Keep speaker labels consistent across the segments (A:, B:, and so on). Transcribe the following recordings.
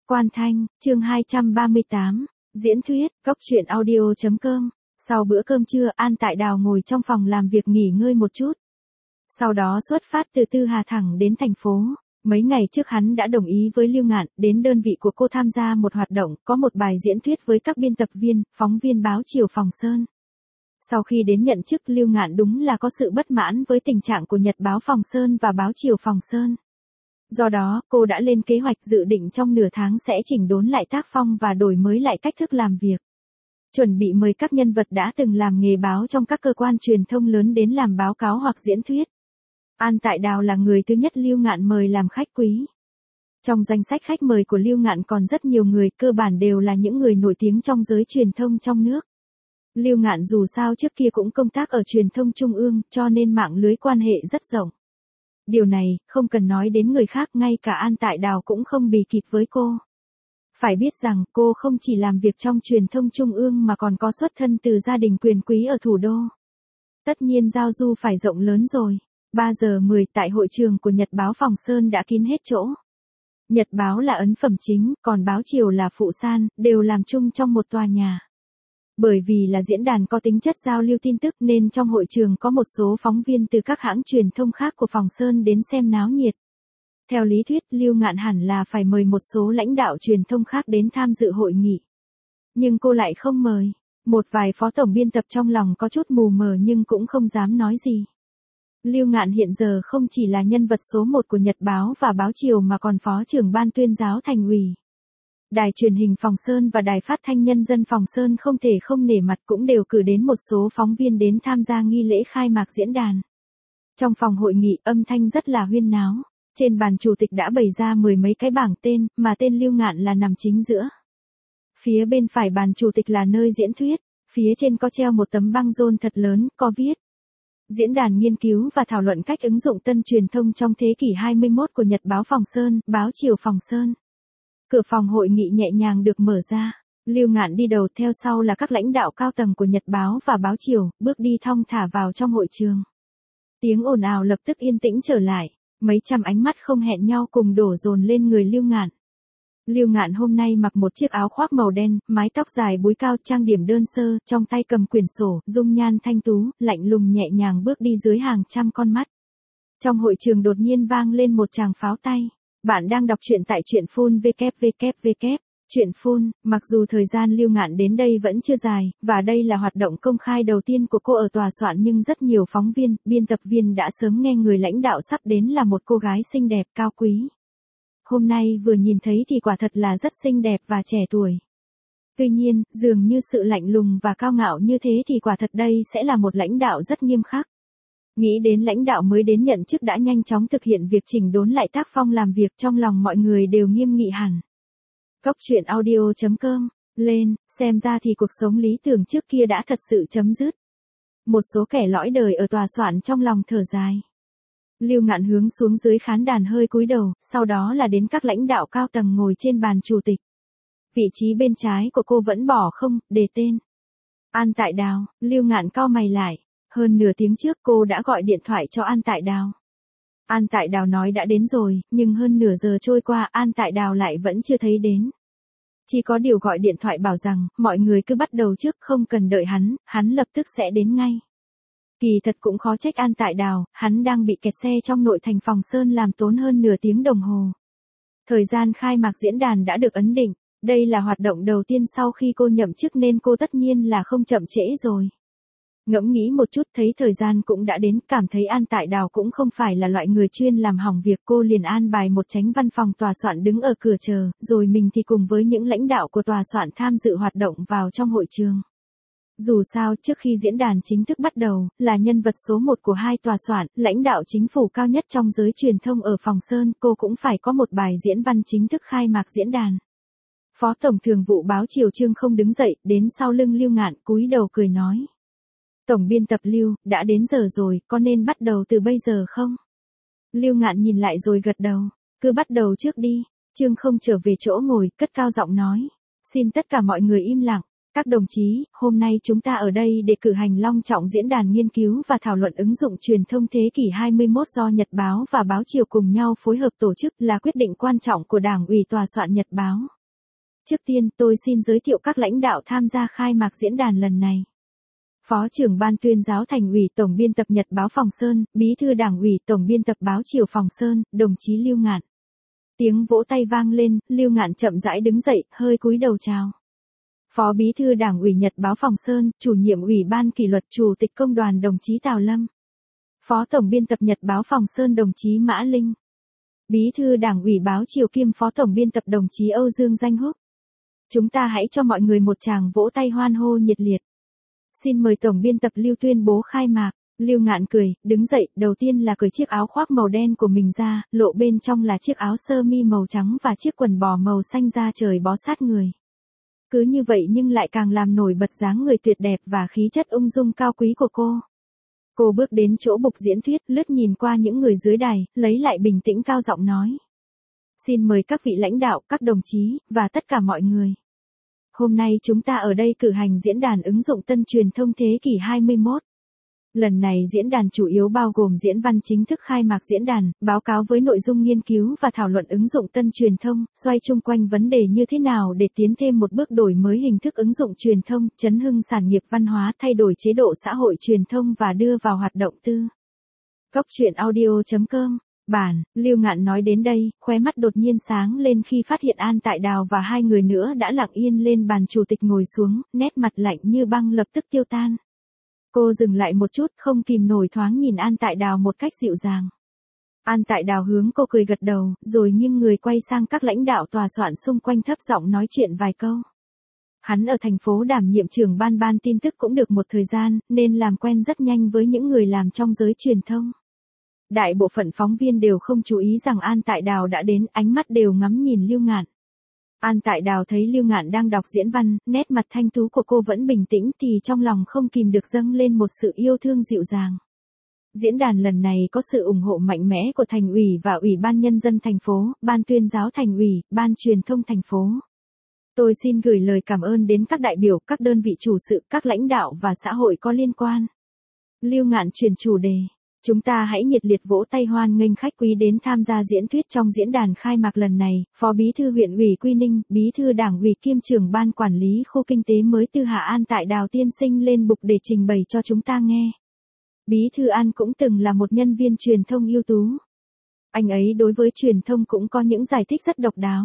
A: Quan Thanh, chương 238, diễn thuyết, cốc truyện audio.com. Sau bữa cơm trưa, An Tại Đào ngồi trong phòng làm việc nghỉ ngơi một chút. Sau đó xuất phát từ Tư Hà thẳng đến thành phố. Mấy ngày trước hắn đã đồng ý với Lưu Ngạn đến đơn vị của cô tham gia một hoạt động, có một bài diễn thuyết với các biên tập viên, phóng viên báo Chiều Phòng Sơn. Sau khi đến nhận chức, Lưu Ngạn đúng là có sự bất mãn với tình trạng của Nhật báo Phòng Sơn và báo Chiều Phòng Sơn. Do đó, cô đã lên kế hoạch dự định trong nửa tháng sẽ chỉnh đốn lại tác phong và đổi mới lại cách thức làm việc. Chuẩn bị mời các nhân vật đã từng làm nghề báo trong các cơ quan truyền thông lớn đến làm báo cáo hoặc diễn thuyết. An Tại Đào là người thứ nhất Lưu Ngạn mời làm khách quý. Trong danh sách khách mời của Lưu Ngạn còn rất nhiều người, cơ bản đều là những người nổi tiếng trong giới truyền thông trong nước. Lưu Ngạn dù sao trước kia cũng công tác ở truyền thông trung ương, cho nên mạng lưới quan hệ rất rộng. Điều này, không cần nói đến người khác, ngay cả An Tại Đào cũng không bì kịp với cô. Phải biết rằng, cô không chỉ làm việc trong truyền thông trung ương mà còn có xuất thân từ gia đình quyền quý ở thủ đô. Tất nhiên giao du phải rộng lớn rồi. 3 giờ 10 tại hội trường của Nhật báo Phòng Sơn đã kín hết chỗ. Nhật báo là ấn phẩm chính, còn báo Chiều là phụ san, đều làm chung trong một tòa nhà. Bởi vì là diễn đàn có tính chất giao lưu tin tức nên trong hội trường có một số phóng viên từ các hãng truyền thông khác của Phòng Sơn đến xem náo nhiệt. Theo lý thuyết, Lưu Ngạn hẳn là phải mời một số lãnh đạo truyền thông khác đến tham dự hội nghị. Nhưng cô lại không mời. Một vài phó tổng biên tập trong lòng có chút mù mờ nhưng cũng không dám nói gì. Lưu Ngạn hiện giờ không chỉ là nhân vật số 1 của Nhật báo và báo Chiều mà còn phó trưởng ban tuyên giáo thành ủy. Đài truyền hình Phòng Sơn và đài phát thanh nhân dân Phòng Sơn không thể không nể mặt cũng đều cử đến một số phóng viên đến tham gia nghi lễ khai mạc diễn đàn. Trong phòng hội nghị, âm thanh rất là huyên náo. Trên bàn chủ tịch đã bày ra 10 mấy cái bảng tên, mà tên Lưu Ngạn là nằm chính giữa. Phía bên phải bàn chủ tịch là nơi diễn thuyết, phía trên có treo một tấm băng rôn thật lớn, có viết: Diễn đàn nghiên cứu và thảo luận cách ứng dụng tân truyền thông trong thế kỷ 21 của Nhật báo Phòng Sơn, báo Chiều Phòng Sơn. Cửa phòng hội nghị nhẹ nhàng được mở ra. Lưu Ngạn đi đầu, theo sau là các lãnh đạo cao tầng của Nhật báo và báo Chiều, bước đi thong thả vào trong hội trường. Tiếng ồn ào lập tức yên tĩnh trở lại. Mấy trăm ánh mắt không hẹn nhau cùng đổ dồn lên người Lưu Ngạn. Lưu Ngạn hôm nay mặc một chiếc áo khoác màu đen, mái tóc dài búi cao, trang điểm đơn sơ, trong tay cầm quyển sổ, dung nhan thanh tú, lạnh lùng nhẹ nhàng bước đi dưới hàng trăm con mắt. Trong hội trường đột nhiên vang lên một tràng pháo tay. Bạn đang đọc truyện tại truyện phun www. Truyện phun, mặc dù thời gian Lưu Ngạn đến đây vẫn chưa dài, và đây là hoạt động công khai đầu tiên của cô ở tòa soạn, nhưng rất nhiều phóng viên, biên tập viên đã sớm nghe người lãnh đạo sắp đến là một cô gái xinh đẹp cao quý. Hôm nay vừa nhìn thấy thì quả thật là rất xinh đẹp và trẻ tuổi. Tuy nhiên, dường như sự lạnh lùng và cao ngạo như thế thì quả thật đây sẽ là một lãnh đạo rất nghiêm khắc. Nghĩ đến lãnh đạo mới đến nhận chức đã nhanh chóng thực hiện việc chỉnh đốn lại tác phong làm việc, trong lòng mọi người đều nghiêm nghị hẳn. Cốc truyện audio.com, lên, xem ra thì cuộc sống lý tưởng trước kia đã thật sự chấm dứt. Một số kẻ lõi đời ở tòa soạn trong lòng thở dài. Lưu Ngạn hướng xuống dưới khán đàn hơi cúi đầu, sau đó là đến các lãnh đạo cao tầng ngồi trên bàn chủ tịch. Vị trí bên trái của cô vẫn bỏ không, đề tên An Tại Đào. Lưu Ngạn cau mày lại. Hơn nửa tiếng trước cô đã gọi điện thoại cho An Tại Đào. An Tại Đào nói đã đến rồi, nhưng hơn nửa giờ trôi qua An Tại Đào lại vẫn chưa thấy đến. Chỉ có điều gọi điện thoại bảo rằng, mọi người cứ bắt đầu trước, không cần đợi hắn lập tức sẽ đến ngay. Kỳ thật cũng khó trách An Tại Đào, hắn đang bị kẹt xe trong nội thành Phòng Sơn làm tốn hơn nửa tiếng đồng hồ. Thời gian khai mạc diễn đàn đã được ấn định, đây là hoạt động đầu tiên sau khi cô nhậm chức nên cô tất nhiên là không chậm trễ rồi. Ngẫm nghĩ một chút thấy thời gian cũng đã đến, cảm thấy An Tại Đào cũng không phải là loại người chuyên làm hỏng việc, cô liền an bài một chánh văn phòng tòa soạn đứng ở cửa chờ, rồi mình thì cùng với những lãnh đạo của tòa soạn tham dự hoạt động vào trong hội trường. Dù sao, trước khi diễn đàn chính thức bắt đầu, là nhân vật số 1 của hai tòa soạn, lãnh đạo chính phủ cao nhất trong giới truyền thông ở Phòng Sơn, cô cũng phải có một bài diễn văn chính thức khai mạc diễn đàn. Phó Tổng Thường vụ báo Chiều Trương Không đứng dậy, đến sau lưng Lưu Ngạn, cúi đầu cười nói. Tổng biên tập Lưu, đã đến giờ rồi, có nên bắt đầu từ bây giờ không? Lưu Ngạn nhìn lại rồi gật đầu. Cứ bắt đầu trước đi. Trương Không trở về chỗ ngồi, cất cao giọng nói. Xin tất cả mọi người im lặng. Các đồng chí, hôm nay chúng ta ở đây để cử hành long trọng diễn đàn nghiên cứu và thảo luận ứng dụng truyền thông thế kỷ 21 do Nhật báo và báo Chiều cùng nhau phối hợp tổ chức, là quyết định quan trọng của Đảng ủy tòa soạn Nhật báo. Trước tiên tôi xin giới thiệu các lãnh đạo tham gia khai mạc diễn đàn lần này. Phó trưởng Ban Tuyên giáo Thành ủy, Tổng biên tập Nhật báo Phòng Sơn, Bí thư Đảng ủy, Tổng biên tập báo Chiều Phòng Sơn, đồng chí Lưu Ngạn. Tiếng vỗ tay vang lên, Lưu Ngạn chậm rãi đứng dậy, hơi cúi đầu chào. Phó Bí thư Đảng ủy Nhật báo Phòng Sơn, Chủ nhiệm Ủy ban Kỷ luật, Chủ tịch Công đoàn đồng chí Tào Lâm. Phó Tổng biên tập Nhật báo Phòng Sơn đồng chí Mã Linh. Bí thư Đảng ủy báo Chiều kiêm Phó Tổng biên tập đồng chí Âu Dương Danh Húc. Chúng ta hãy cho mọi người một tràng vỗ tay hoan hô nhiệt liệt. Xin mời Tổng biên tập Lưu tuyên bố khai mạc. Lưu Ngạn cười, đứng dậy, đầu tiên là cởi chiếc áo khoác màu đen của mình ra, lộ bên trong là chiếc áo sơ mi màu trắng và chiếc quần bò màu xanh da trời bó sát người. Cứ như vậy nhưng lại càng làm nổi bật dáng người tuyệt đẹp và khí chất ung dung cao quý của cô. Cô bước đến chỗ bục diễn thuyết, lướt nhìn qua những người dưới đài, lấy lại bình tĩnh cao giọng nói. Xin mời các vị lãnh đạo, các đồng chí, và tất cả mọi người. Hôm nay chúng ta ở đây cử hành diễn đàn ứng dụng tân truyền thông thế kỷ 21. Lần này diễn đàn chủ yếu bao gồm diễn văn chính thức khai mạc diễn đàn, báo cáo với nội dung nghiên cứu và thảo luận ứng dụng tân truyền thông, xoay chung quanh vấn đề như thế nào để tiến thêm một bước đổi mới hình thức ứng dụng truyền thông, chấn hưng sản nghiệp văn hóa, thay đổi chế độ xã hội truyền thông và đưa vào hoạt động tư. Góc truyện audio.com. Bản, Lưu Ngạn nói đến đây, khóe mắt đột nhiên sáng lên khi phát hiện An Tại Đào và hai người nữa đã lặng yên lên bàn chủ tịch ngồi xuống, nét mặt lạnh như băng lập tức tiêu tan. Cô dừng lại một chút, không kìm nổi thoáng nhìn An Tại Đào một cách dịu dàng. An Tại Đào hướng cô cười gật đầu, rồi nghiêng người quay sang các lãnh đạo tòa soạn xung quanh thấp giọng nói chuyện vài câu. Hắn ở thành phố đảm nhiệm trưởng ban tin tức cũng được một thời gian, nên làm quen rất nhanh với những người làm trong giới truyền thông. Đại bộ phận phóng viên đều không chú ý rằng An Tại Đào đã đến, ánh mắt đều ngắm nhìn Lưu Ngạn. An Tại Đào thấy Lưu Ngạn đang đọc diễn văn, nét mặt thanh tú của cô vẫn bình tĩnh thì trong lòng không kìm được dâng lên một sự yêu thương dịu dàng. Diễn đàn lần này có sự ủng hộ mạnh mẽ của Thành ủy và Ủy ban Nhân dân thành phố, Ban Tuyên giáo Thành ủy, Ban Truyền thông thành phố. Tôi xin gửi lời cảm ơn đến các đại biểu, các đơn vị chủ sự, các lãnh đạo và xã hội có liên quan. Lưu Ngạn chuyển chủ đề. Chúng ta hãy nhiệt liệt vỗ tay hoan nghênh khách quý đến tham gia diễn thuyết trong diễn đàn khai mạc lần này. Phó Bí thư huyện ủy Quy Ninh, Bí thư Đảng ủy kiêm trưởng Ban Quản lý khu kinh tế mới Tư Hạ An Tại Đào tiên sinh lên bục để trình bày cho chúng ta nghe. Bí thư An cũng từng là một nhân viên truyền thông ưu tú. Anh ấy đối với truyền thông cũng có những giải thích rất độc đáo.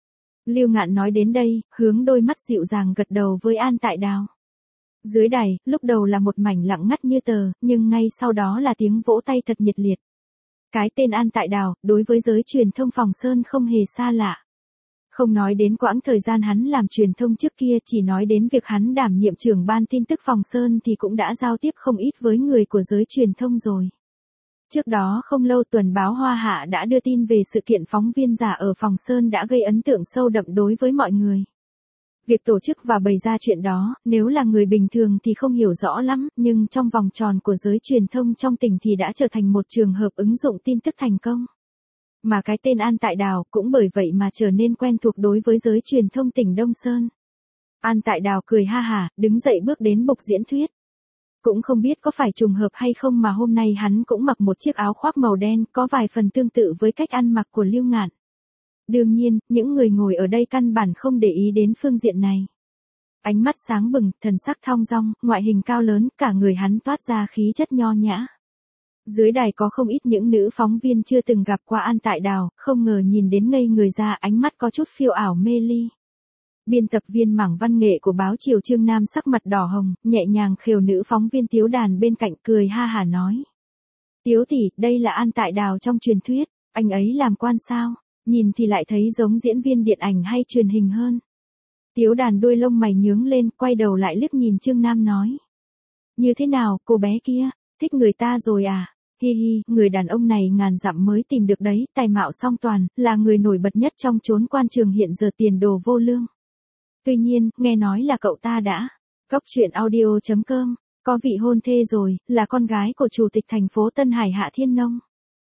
A: Lưu Ngạn nói đến đây, hướng đôi mắt dịu dàng gật đầu với An Tại Đào. Dưới đài, lúc đầu là một mảnh lặng ngắt như tờ, nhưng ngay sau đó là tiếng vỗ tay thật nhiệt liệt. Cái tên An Tại Đào, đối với giới truyền thông Phòng Sơn không hề xa lạ. Không nói đến quãng thời gian hắn làm truyền thông trước kia, chỉ nói đến việc hắn đảm nhiệm trưởng ban tin tức Phòng Sơn thì cũng đã giao tiếp không ít với người của giới truyền thông rồi. Trước đó không lâu tuần báo Hoa Hạ đã đưa tin về sự kiện phóng viên giả ở Phòng Sơn đã gây ấn tượng sâu đậm đối với mọi người. Việc tổ chức và bày ra chuyện đó, nếu là người bình thường thì không hiểu rõ lắm, nhưng trong vòng tròn của giới truyền thông trong tỉnh thì đã trở thành một trường hợp ứng dụng tin tức thành công. Mà cái tên An Tại Đào cũng bởi vậy mà trở nên quen thuộc đối với giới truyền thông tỉnh Đông Sơn. An Tại Đào cười ha hả, đứng dậy bước đến bục diễn thuyết. Cũng không biết có phải trùng hợp hay không mà hôm nay hắn cũng mặc một chiếc áo khoác màu đen có vài phần tương tự với cách ăn mặc của Lưu Ngạn. Đương nhiên, những người ngồi ở đây căn bản không để ý đến phương diện này. Ánh mắt sáng bừng, thần sắc thong dong, ngoại hình cao lớn, cả người hắn toát ra khí chất nho nhã. Dưới đài có không ít những nữ phóng viên chưa từng gặp qua An Tại Đào, không ngờ nhìn đến ngây người ra, ánh mắt có chút phiêu ảo mê ly. Biên tập viên mảng văn nghệ của báo Chiều Trương Nam sắc mặt đỏ hồng, nhẹ nhàng khều nữ phóng viên Tiếu Đàn bên cạnh cười ha hả nói. Tiếu tỷ, đây là An Tại Đào trong truyền thuyết, anh ấy làm quan sao? Nhìn thì lại thấy giống diễn viên điện ảnh hay truyền hình hơn. Tiếu Đàn đuôi lông mày nhướng lên, quay đầu lại liếc nhìn Trương Nam nói. Như thế nào, cô bé kia, thích người ta rồi à? Hi hi, người đàn ông này ngàn dặm mới tìm được đấy, tài mạo song toàn, là người nổi bật nhất trong chốn quan trường hiện giờ, tiền đồ vô lương. Tuy nhiên, nghe nói là cậu ta đã. Góc truyện audio.com, có vị hôn thê rồi, là con gái của chủ tịch thành phố Tân Hải Hạ Thiên Nông.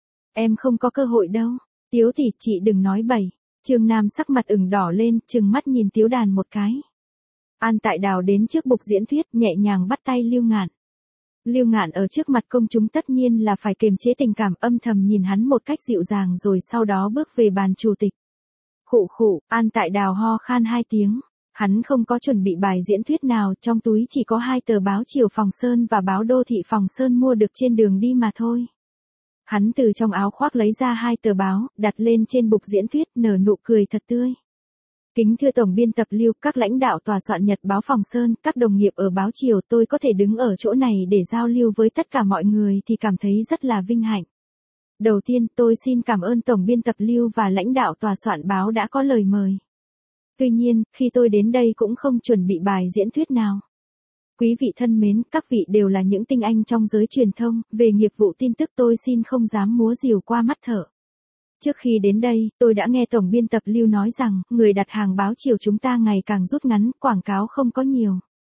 A: Em không có cơ hội đâu. Tiếu tỷ, chị đừng nói bậy. Trương Nam sắc mặt ửng đỏ lên, trừng mắt nhìn Tiếu Đàn một cái. An Tại Đào đến trước bục diễn thuyết, nhẹ nhàng bắt tay Lưu Ngạn. Lưu Ngạn ở trước mặt công chúng tất nhiên là phải kiềm chế tình cảm, âm thầm nhìn hắn một cách dịu dàng rồi sau đó bước về bàn chủ tịch. Khụ khụ, An Tại Đào ho khan 2 tiếng. Hắn không có chuẩn bị bài diễn thuyết nào, trong túi chỉ có 2 tờ báo Chiều Phòng Sơn và báo Đô Thị Phòng Sơn mua được trên đường đi mà thôi. Hắn từ trong áo khoác lấy ra 2 tờ báo, đặt lên trên bục diễn thuyết, nở nụ cười thật tươi. Kính thưa Tổng biên tập Lưu, các lãnh đạo tòa soạn nhật báo Phòng Sơn, các đồng nghiệp ở báo Chiều, tôi có thể đứng ở chỗ này để giao lưu với tất cả mọi người thì cảm thấy rất là vinh hạnh. Đầu tiên, tôi xin cảm ơn Tổng biên tập Lưu và lãnh đạo tòa soạn báo đã có lời mời. Tuy nhiên, khi tôi đến đây cũng không chuẩn bị bài diễn thuyết nào. Quý vị thân mến, các vị đều là những tinh anh trong giới truyền thông, về nghiệp vụ tin tức tôi xin không dám múa rìu qua mắt thợ. Trước khi đến đây, tôi đã nghe Tổng biên tập Lưu nói rằng, người đặt hàng báo Chiều chúng ta ngày càng rút ngắn, quảng cáo không có nhiều.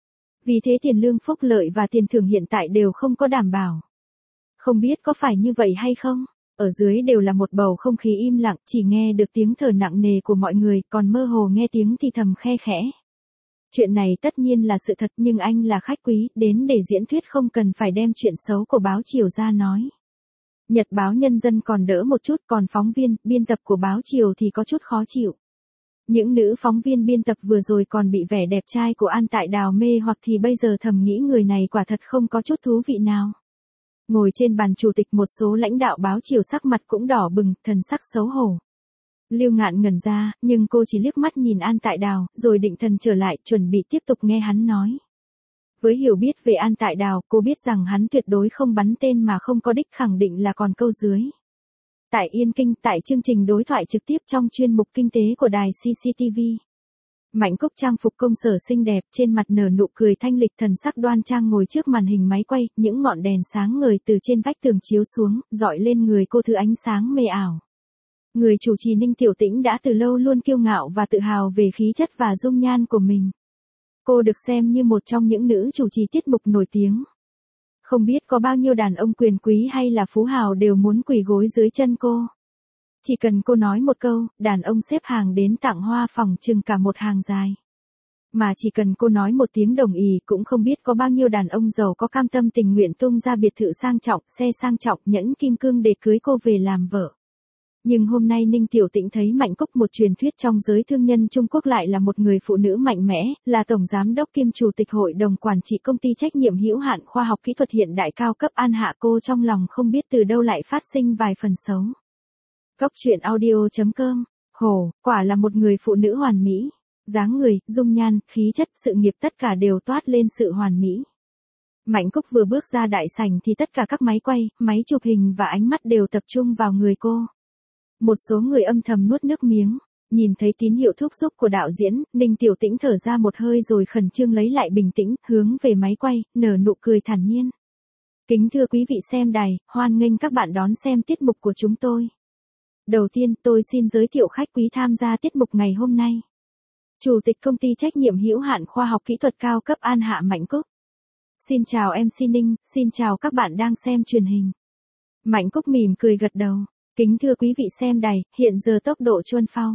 A: Vì thế tiền lương phúc lợi và tiền thưởng hiện tại đều không có đảm bảo. Không biết có phải như vậy hay không? Ở dưới đều là một bầu không khí im lặng, chỉ nghe được tiếng thở nặng nề của mọi người, còn mơ hồ nghe tiếng thì thầm khe khẽ. Chuyện này tất nhiên là sự thật, nhưng anh là khách quý, đến để diễn thuyết không cần phải đem chuyện xấu của báo Chiều ra nói. Nhật báo Nhân dân còn đỡ một chút, còn phóng viên, biên tập của báo Chiều thì có chút khó chịu. Những nữ phóng viên biên tập vừa rồi còn bị vẻ đẹp trai của An Tại Đào mê hoặc thì bây giờ thầm nghĩ người này quả thật không có chút thú vị nào. Ngồi trên bàn chủ tịch một số lãnh đạo báo Chiều sắc mặt cũng đỏ bừng, thần sắc xấu hổ. Lưu Ngạn ngẩn ra, nhưng cô chỉ liếc mắt nhìn An Tại Đào, rồi định thần trở lại, chuẩn bị tiếp tục nghe hắn nói. Với hiểu biết về An Tại Đào, cô biết rằng hắn tuyệt đối không bắn tên mà không có đích, khẳng định là còn câu dưới. Tại Yên Kinh, tại chương trình đối thoại trực tiếp trong chuyên mục kinh tế của đài CCTV. Mạnh Cúc trang phục công sở xinh đẹp, trên mặt nở nụ cười thanh lịch, thần sắc đoan trang ngồi trước màn hình máy quay, những ngọn đèn sáng ngời từ trên vách tường chiếu xuống, dọi lên người cô thứ ánh sáng mê ảo. Người chủ trì Ninh Tiểu Tĩnh đã từ lâu luôn kiêu ngạo và tự hào về khí chất và dung nhan của mình. Cô được xem như một trong những nữ chủ trì tiết mục nổi tiếng. Không biết có bao nhiêu đàn ông quyền quý hay là phú hào đều muốn quỳ gối dưới chân cô. Chỉ cần cô nói một câu, đàn ông xếp hàng đến tặng hoa phòng chừng cả một hàng dài. Mà chỉ cần cô nói một tiếng đồng ý cũng không biết có bao nhiêu đàn ông giàu có cam tâm tình nguyện tung ra biệt thự sang trọng, xe sang trọng, nhẫn kim cương để cưới cô về làm vợ. Nhưng hôm nay Ninh Tiểu Tĩnh thấy Mạnh Cúc, một truyền thuyết trong giới thương nhân Trung Quốc, lại là một người phụ nữ mạnh mẽ, là tổng giám đốc kiêm chủ tịch hội đồng quản trị công ty trách nhiệm hữu hạn khoa học kỹ thuật hiện đại cao cấp An Hạ, cô trong lòng không biết từ đâu lại phát sinh vài phần xấu. Cốc truyện audio.com, Hồ, quả là một người phụ nữ hoàn mỹ. Dáng người, dung nhan, khí chất, sự nghiệp tất cả đều toát lên sự hoàn mỹ. Mạnh Cúc vừa bước ra đại sảnh thì tất cả các máy quay, máy chụp hình và ánh mắt đều tập trung vào người cô. Một số người âm thầm nuốt nước miếng, nhìn thấy tín hiệu thúc giục của đạo diễn, Ninh Tiểu Tĩnh thở ra một hơi rồi khẩn trương lấy lại bình tĩnh, hướng về máy quay, nở nụ cười thản nhiên. Kính thưa quý vị xem đài, hoan nghênh các bạn đón xem tiết mục của chúng tôi. Đầu tiên, tôi xin giới thiệu khách quý tham gia tiết mục ngày hôm nay. Chủ tịch công ty trách nhiệm hữu hạn khoa học kỹ thuật cao cấp An Hạ Mạnh Cúc. Xin chào MC Ninh, xin chào các bạn đang xem truyền hình. Mạnh Cúc mỉm cười gật đầu. Kính thưa quý vị xem đài, hiện giờ tốc độ chuôn phao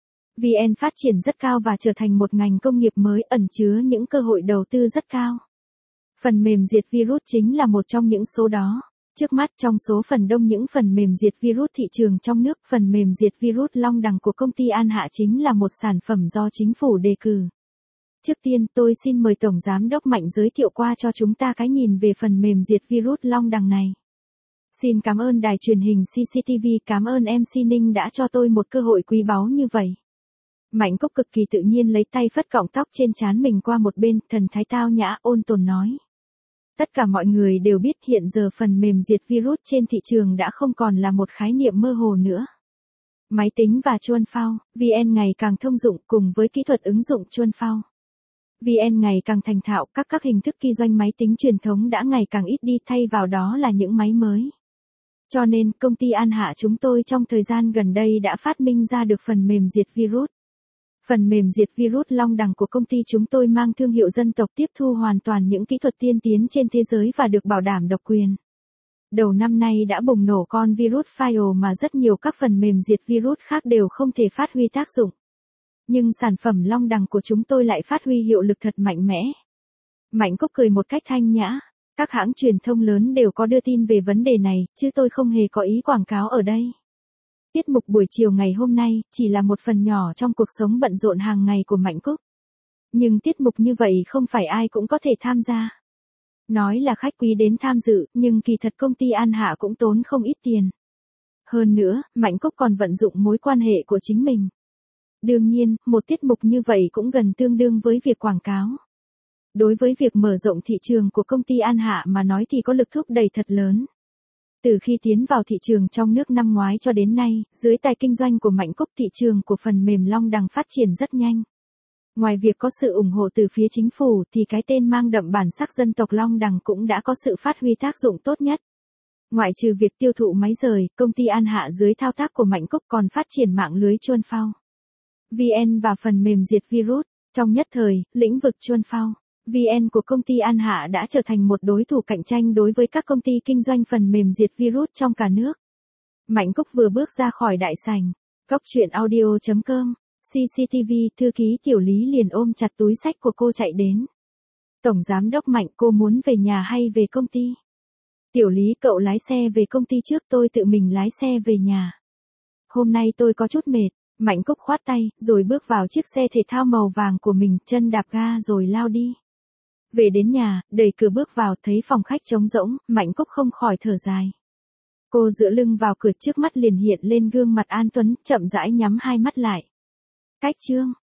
A: VN phát triển rất cao và trở thành một ngành công nghiệp mới ẩn chứa những cơ hội đầu tư rất cao. Phần mềm diệt virus chính là một trong những số đó. Trước mắt trong số phần đông những phần mềm diệt virus thị trường trong nước, phần mềm diệt virus Long Đằng của công ty An Hạ chính là một sản phẩm do chính phủ đề cử. Trước tiên, tôi xin mời Tổng Giám đốc Mạnh giới thiệu qua cho chúng ta cái nhìn về phần mềm diệt virus Long Đằng này. Xin cảm ơn đài truyền hình CCTV, cảm ơn MC Ninh đã cho tôi một cơ hội quý báu như vậy. Mạnh Cúc cực kỳ tự nhiên lấy tay phất cọng tóc trên trán mình qua một bên, thần thái tao nhã ôn tồn nói. Tất cả mọi người đều biết hiện giờ phần mềm diệt virus trên thị trường đã không còn là một khái niệm mơ hồ nữa. Máy tính và chuôn phao, VN ngày càng thông dụng cùng với kỹ thuật ứng dụng chuôn phao. VN ngày càng thành thạo, các hình thức kinh doanh máy tính truyền thống đã ngày càng ít đi, thay vào đó là những máy mới. Cho nên, công ty An Hạ chúng tôi trong thời gian gần đây đã phát minh ra được phần mềm diệt virus. Phần mềm diệt virus Long Đằng của công ty chúng tôi mang thương hiệu dân tộc, tiếp thu hoàn toàn những kỹ thuật tiên tiến trên thế giới và được bảo đảm độc quyền. Đầu năm nay đã bùng nổ con virus File mà rất nhiều các phần mềm diệt virus khác đều không thể phát huy tác dụng. Nhưng sản phẩm Long Đằng của chúng tôi lại phát huy hiệu lực thật mạnh mẽ. Mạnh Cúc cười một cách thanh nhã. Các hãng truyền thông lớn đều có đưa tin về vấn đề này, chứ tôi không hề có ý quảng cáo ở đây. Tiết mục buổi chiều ngày hôm nay chỉ là một phần nhỏ trong cuộc sống bận rộn hàng ngày của Mạnh Cúc. Nhưng tiết mục như vậy không phải ai cũng có thể tham gia. Nói là khách quý đến tham dự, nhưng kỳ thật công ty An Hạ cũng tốn không ít tiền. Hơn nữa, Mạnh Cúc còn vận dụng mối quan hệ của chính mình. Đương nhiên, một tiết mục như vậy cũng gần tương đương với việc quảng cáo. Đối với việc mở rộng thị trường của công ty An Hạ mà nói thì có lực thúc đẩy thật lớn. Từ khi tiến vào thị trường trong nước năm ngoái cho đến nay, dưới tài kinh doanh của Mạnh Cúc, thị trường của phần mềm Long Đằng phát triển rất nhanh. Ngoài việc có sự ủng hộ từ phía chính phủ thì cái tên mang đậm bản sắc dân tộc Long Đằng cũng đã có sự phát huy tác dụng tốt nhất. Ngoại trừ việc tiêu thụ máy rời, công ty An Hạ dưới thao tác của Mạnh Cúc còn phát triển mạng lưới chuôn phao VN và phần mềm diệt virus. Trong nhất thời, lĩnh vực chuôn phao VN của công ty An Hạ đã trở thành một đối thủ cạnh tranh đối với các công ty kinh doanh phần mềm diệt virus trong cả nước. Mạnh Cúc vừa bước ra khỏi đại sảnh, Cóc Truyện Audio.com, CCTV, thư ký Tiểu Lý liền ôm chặt túi xách của cô chạy đến. Tổng giám đốc Mạnh, cô muốn về nhà hay về công ty? Tiểu Lý, cậu lái xe về công ty trước, tôi tự mình lái xe về nhà. Hôm nay tôi có chút mệt. Mạnh Cúc khoát tay, rồi bước vào chiếc xe thể thao màu vàng của mình, chân đạp ga rồi lao đi. Về đến nhà, đẩy cửa bước vào, thấy phòng khách trống rỗng, Mạnh Cúc không khỏi thở dài. Cô dựa lưng vào cửa, trước mắt liền hiện lên gương mặt An Tuấn, chậm rãi nhắm hai mắt lại. Cách chương